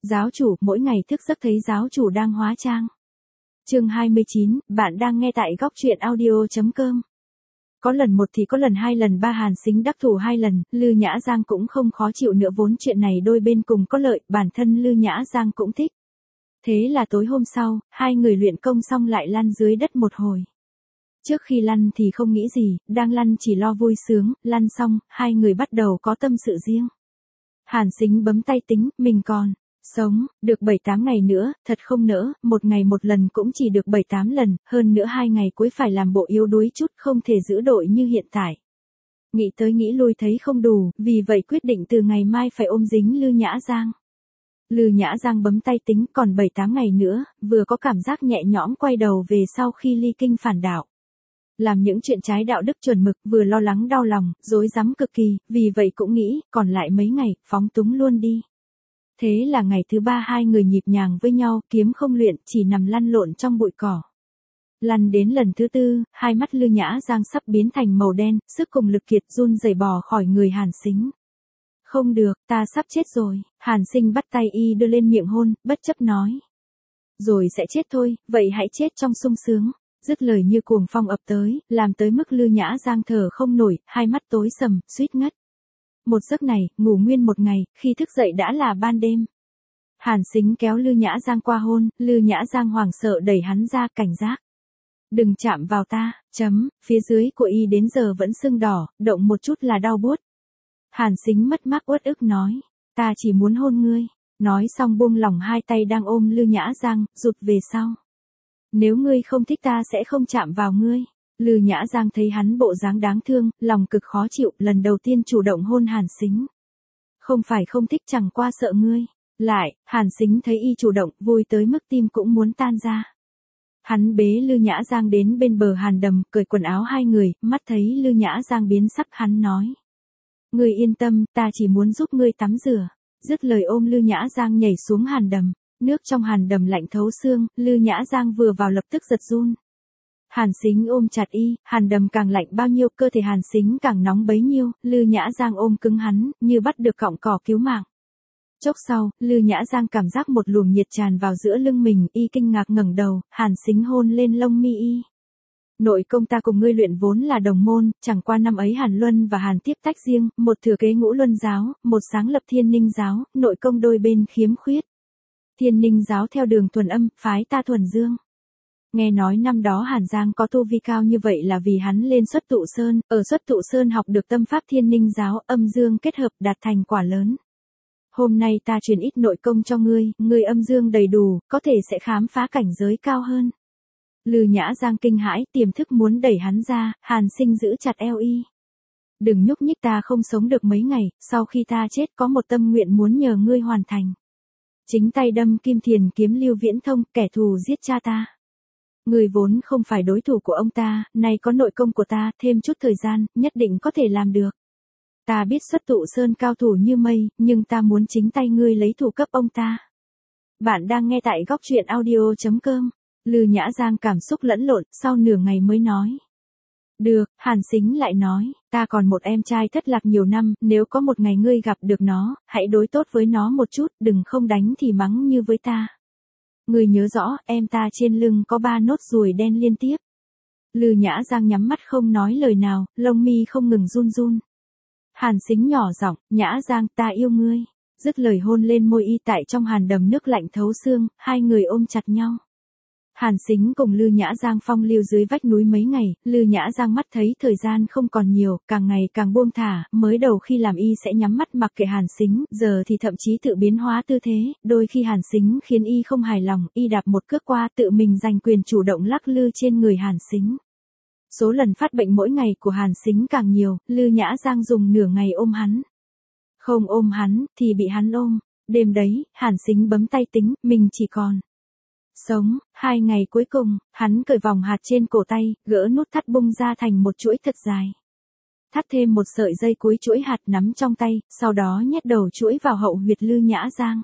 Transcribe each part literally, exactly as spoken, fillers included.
Giáo chủ, mỗi ngày thức giấc thấy giáo chủ đang hóa trang. Chương hai mươi chín, bạn đang nghe tại góc truyện audio chấm com. Có lần một thì có lần hai lần ba Hàn Sính đắc thủ hai lần, Lư Nhã Giang cũng không khó chịu nữa, vốn chuyện này đôi bên cùng có lợi, bản thân Lư Nhã Giang cũng thích. Thế là tối hôm sau, hai người luyện công xong lại lăn dưới đất một hồi. Trước khi lăn thì không nghĩ gì, đang lăn chỉ lo vui sướng, lăn xong, hai người bắt đầu có tâm sự riêng. Hàn Sính bấm tay tính, mình còn sống được bảy tám ngày nữa, thật không nỡ, một ngày một lần cũng chỉ được bảy tám lần, hơn nữa hai ngày cuối phải làm bộ yếu đuối chút, không thể giữ đội như hiện tại. Nghĩ tới nghĩ lui thấy không đủ, vì vậy quyết định từ ngày mai phải ôm dính Lư Nhã Giang. Lư Nhã Giang bấm tay tính, còn bảy tám ngày nữa, vừa có cảm giác nhẹ nhõm quay đầu về sau khi ly kinh phản đạo. Làm những chuyện trái đạo đức chuẩn mực, vừa lo lắng đau lòng, rối rắm cực kỳ, vì vậy cũng nghĩ, còn lại mấy ngày, phóng túng luôn đi. Thế là ngày thứ ba hai người nhịp nhàng với nhau, kiếm không luyện, chỉ nằm lăn lộn trong bụi cỏ. Lăn đến lần thứ tư, hai mắt Lư Nhã Giang sắp biến thành màu đen, sức cùng lực kiệt, run rẩy bò khỏi người Hàn Sính. Không được, ta sắp chết rồi, Hàn Sinh bắt tay y đưa lên miệng hôn, bất chấp nói. Rồi sẽ chết thôi, vậy hãy chết trong sung sướng. Dứt lời như cuồng phong ập tới, làm tới mức Lư Nhã Giang thở không nổi, hai mắt tối sầm, suýt ngất. Một giấc này, ngủ nguyên một ngày, khi thức dậy đã là ban đêm. Hàn Sính kéo Lư Nhã Giang qua hôn, Lư Nhã Giang hoảng sợ đẩy hắn ra, cảnh giác. Đừng chạm vào ta, chấm, phía dưới của y đến giờ vẫn sưng đỏ, động một chút là đau buốt. Hàn Sính mất mát uất ức nói, ta chỉ muốn hôn ngươi. Nói xong buông lỏng hai tay đang ôm Lư Nhã Giang, rụt về sau. Nếu ngươi không thích ta sẽ không chạm vào ngươi. Lư Nhã Giang thấy hắn bộ dáng đáng thương, lòng cực khó chịu, lần đầu tiên chủ động hôn Hàn Sính. Không phải không thích, chẳng qua sợ ngươi. Lại, Hàn Sính thấy y chủ động, vui tới mức tim cũng muốn tan ra. Hắn bế Lư Nhã Giang đến bên bờ hàn đầm, cởi quần áo hai người, mắt thấy Lư Nhã Giang biến sắc, hắn nói. Ngươi yên tâm, ta chỉ muốn giúp ngươi tắm rửa. Dứt lời ôm Lư Nhã Giang nhảy xuống hàn đầm. Nước trong hàn đầm lạnh thấu xương, Lư Nhã Giang vừa vào lập tức giật run. Hàn Sính ôm chặt y, hàn đầm càng lạnh bao nhiêu, cơ thể Hàn Sính càng nóng bấy nhiêu, Lư Nhã Giang ôm cứng hắn, như bắt được cọng cỏ cứu mạng. Chốc sau, Lư Nhã Giang cảm giác một luồng nhiệt tràn vào giữa lưng mình, y kinh ngạc ngẩng đầu, Hàn Sính hôn lên lông mi y. Nội công ta cùng ngươi luyện vốn là đồng môn, chẳng qua năm ấy Hàn Luân và Hàn Tiếp tách riêng, một thừa kế Ngũ Luân giáo, một sáng lập Thiên Ninh giáo, nội công đôi bên khiếm khuyết. Thiên Ninh giáo theo đường thuần âm, phái ta thuần dương. Nghe nói năm đó Hàn Giang có tu vi cao như vậy là vì hắn lên Xuất Tụ Sơn, ở Xuất Tụ Sơn học được tâm pháp Thiên Ninh giáo, âm dương kết hợp đạt thành quả lớn. Hôm nay ta truyền ít nội công cho ngươi, ngươi âm dương đầy đủ, có thể sẽ khám phá cảnh giới cao hơn. Lư Nhã Giang kinh hãi, tiềm thức muốn đẩy hắn ra, Hàn Sinh giữ chặt eo y. Đừng nhúc nhích, ta không sống được mấy ngày, sau khi ta chết có một tâm nguyện muốn nhờ ngươi hoàn thành. Chính tay đâm kim thiền kiếm Lưu Viễn Thông, kẻ thù giết cha ta. Người vốn không phải đối thủ của ông ta, nay có nội công của ta, thêm chút thời gian, nhất định có thể làm được. Ta biết Xuất Tụ Sơn cao thủ như mây, nhưng ta muốn chính tay ngươi lấy thủ cấp ông ta. Bạn đang nghe tại góc truyện audio chấm com. Lư Nhã Giang cảm xúc lẫn lộn, sau nửa ngày mới nói. Được, Hàn Sính lại nói, ta còn một em trai thất lạc nhiều năm, nếu có một ngày ngươi gặp được nó, hãy đối tốt với nó một chút, đừng không đánh thì mắng như với ta. Ngươi nhớ rõ, em ta trên lưng có ba nốt ruồi đen liên tiếp. Lư Nhã Giang nhắm mắt không nói lời nào, lông mi không ngừng run run. Hàn Sính nhỏ giọng, Nhã Giang, ta yêu ngươi. Dứt lời hôn lên môi y, tại trong hàn đầm nước lạnh thấu xương, hai người ôm chặt nhau. Hàn Sính cùng Lư Nhã Giang phong lưu dưới vách núi mấy ngày, Lư Nhã Giang mắt thấy thời gian không còn nhiều, càng ngày càng buông thả, mới đầu khi làm y sẽ nhắm mắt mặc kệ Hàn Sính, giờ thì thậm chí tự biến hóa tư thế, đôi khi Hàn Sính khiến y không hài lòng, y đạp một cước qua, tự mình giành quyền chủ động lắc lư trên người Hàn Sính. Số lần phát bệnh mỗi ngày của Hàn Sính càng nhiều, Lư Nhã Giang dùng nửa ngày ôm hắn. Không ôm hắn, thì bị hắn ôm. Đêm đấy, Hàn Sính bấm tay tính, mình chỉ còn sống. Hai ngày cuối cùng, hắn cởi vòng hạt trên cổ tay, gỡ nút thắt bung ra thành một chuỗi thật dài. Thắt thêm một sợi dây cuối chuỗi hạt nắm trong tay, sau đó nhét đầu chuỗi vào hậu huyệt Lư Nhã Giang.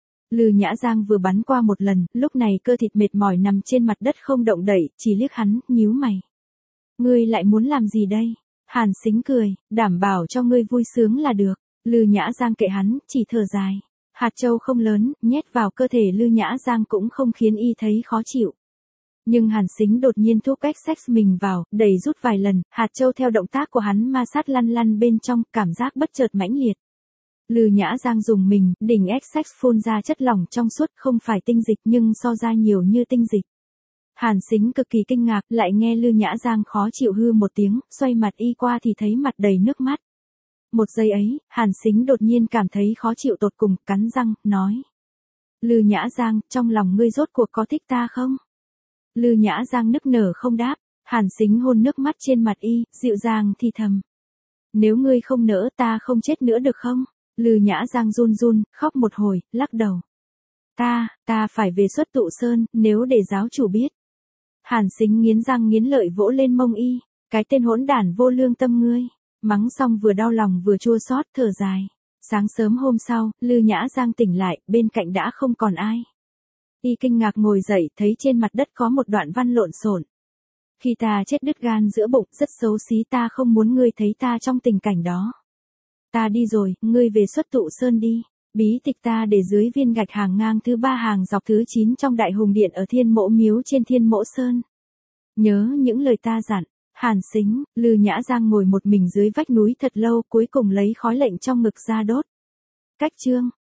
Lư Nhã Giang vừa bắn qua một lần, lúc này cơ thịt mệt mỏi nằm trên mặt đất không động đậy, chỉ liếc hắn, nhíu mày. Ngươi lại muốn làm gì đây? Hàn Sính cười, đảm bảo cho ngươi vui sướng là được. Lư Nhã Giang kệ hắn, chỉ thở dài. Hạt châu không lớn, nhét vào cơ thể Lư Nhã Giang cũng không khiến y thấy khó chịu. Nhưng Hàn Sính đột nhiên thúc ếch sex mình vào, đẩy rút vài lần, hạt châu theo động tác của hắn ma sát lăn lăn bên trong, cảm giác bất chợt mãnh liệt. Lư Nhã Giang dùng mình, đỉnh ếch sex phun ra chất lỏng trong suốt, không phải tinh dịch nhưng so ra nhiều như tinh dịch. Hàn Sính cực kỳ kinh ngạc, lại nghe Lư Nhã Giang khó chịu hư một tiếng, xoay mặt y qua thì thấy mặt đầy nước mắt. Một giây ấy, Hàn Sính đột nhiên cảm thấy khó chịu tột cùng, cắn răng, nói. Lư Nhã Giang, trong lòng ngươi rốt cuộc có thích ta không? Lư Nhã Giang nức nở không đáp, Hàn Sính hôn nước mắt trên mặt y, dịu dàng thì thầm. Nếu ngươi không nỡ ta không chết nữa được không? Lư Nhã Giang run run, khóc một hồi, lắc đầu. Ta, ta phải về Xuất Tụ Sơn, nếu để giáo chủ biết. Hàn Sính nghiến răng nghiến lợi vỗ lên mông y, cái tên hỗn đản vô lương tâm ngươi. Mắng xong vừa đau lòng vừa chua xót thở dài. Sáng sớm hôm sau, Lư Nhã Giang tỉnh lại, bên cạnh đã không còn ai. Y kinh ngạc ngồi dậy, thấy trên mặt đất có một đoạn văn lộn xộn. Khi ta chết đứt gan giữa bụng, rất xấu xí, ta không muốn ngươi thấy ta trong tình cảnh đó. Ta đi rồi, ngươi về Xuất Tụ Sơn đi. Bí tịch ta để dưới viên gạch hàng ngang thứ ba hàng dọc thứ chín trong Đại Hùng Điện ở Thiên Mỗ Miếu trên Thiên Mỗ Sơn. Nhớ những lời ta dặn. Hàn Sính, Lư Nhã Giang ngồi một mình dưới vách núi thật lâu, cuối cùng lấy khói lệnh trong ngực ra đốt. Cách chương